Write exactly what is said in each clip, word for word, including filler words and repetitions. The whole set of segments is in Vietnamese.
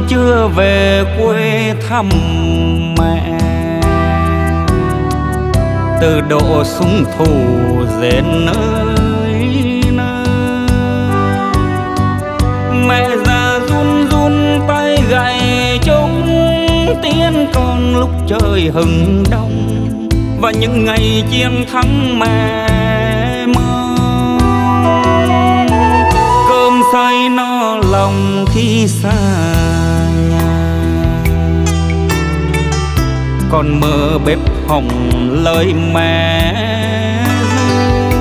chưa về quê thăm mẹ. Từ độ súng thù rền nơi nơi, mẹ già run run tay gậy trống tiến con lúc trời hừng đông. Và những ngày chiến thắng mẹ mong, cơm say no lòng khi xa nhà. Còn mơ bếp hồng lời mẹ ru,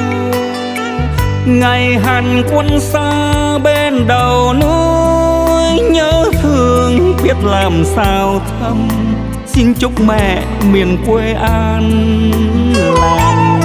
ngày hành quân xa bên đầu núi. Nhớ thương biết làm sao thăm, xin chúc mẹ miền quê an lành.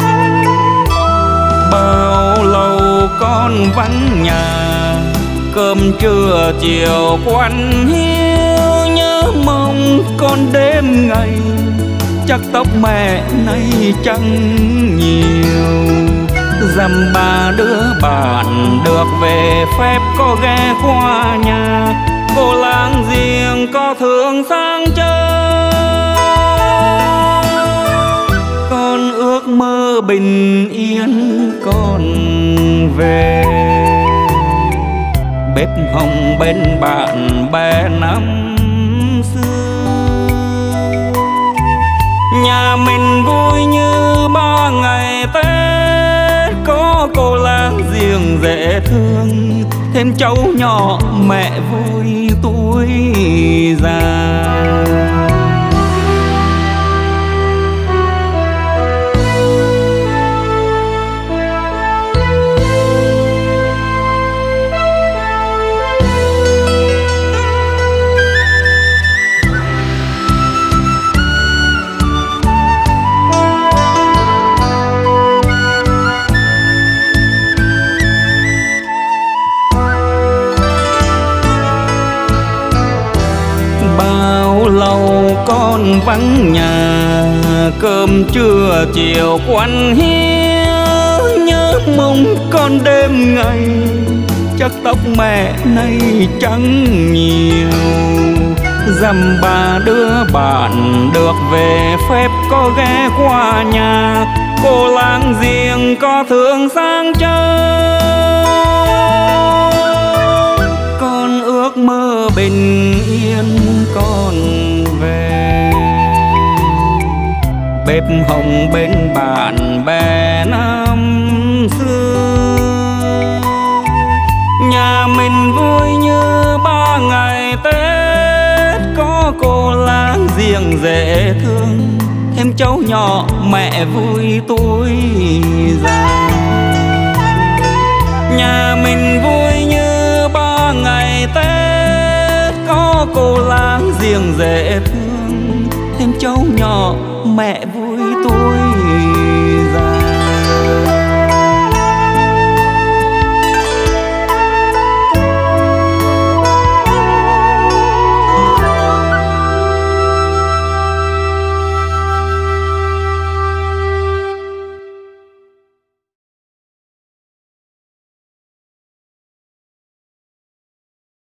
Bao lâu con vắng nhà, cơm trưa chiều quanh hiu. Nhớ mong con đêm ngày, chắc tóc mẹ nay chẳng nhiều. Dăm ba đứa bạn được về phép có ghé qua nhà. Cô láng giềng có thương sang chơi, con ước mơ bình yên con về. Bếp hồng bên bạn bè năm xưa, nhà mình vui như ba ngày Tết. Có cô láng giềng dễ thương, thêm cháu nhỏ mẹ vui tuổi già. Bao lâu con vắng nhà, cơm trưa chiều quanh hiu. Nhớ mong con đêm ngày, chắc tóc mẹ nay chẳng nhiều. Dăm ba đứa bạn được về phép có ghé qua nhà. Cô láng giềng có thương sang chơi, con ước mơ bình yên con về. Bếp hồng bên bạn bè năm xưa, nhà mình vui như ba ngày Tết. Có cô láng giềng dễ thương, thêm cháu nhỏ mẹ vui tuổi già. Nhà mình vui như ba ngày Tết. Có cô láng giềng dễ thương, thêm cháu nhỏ mẹ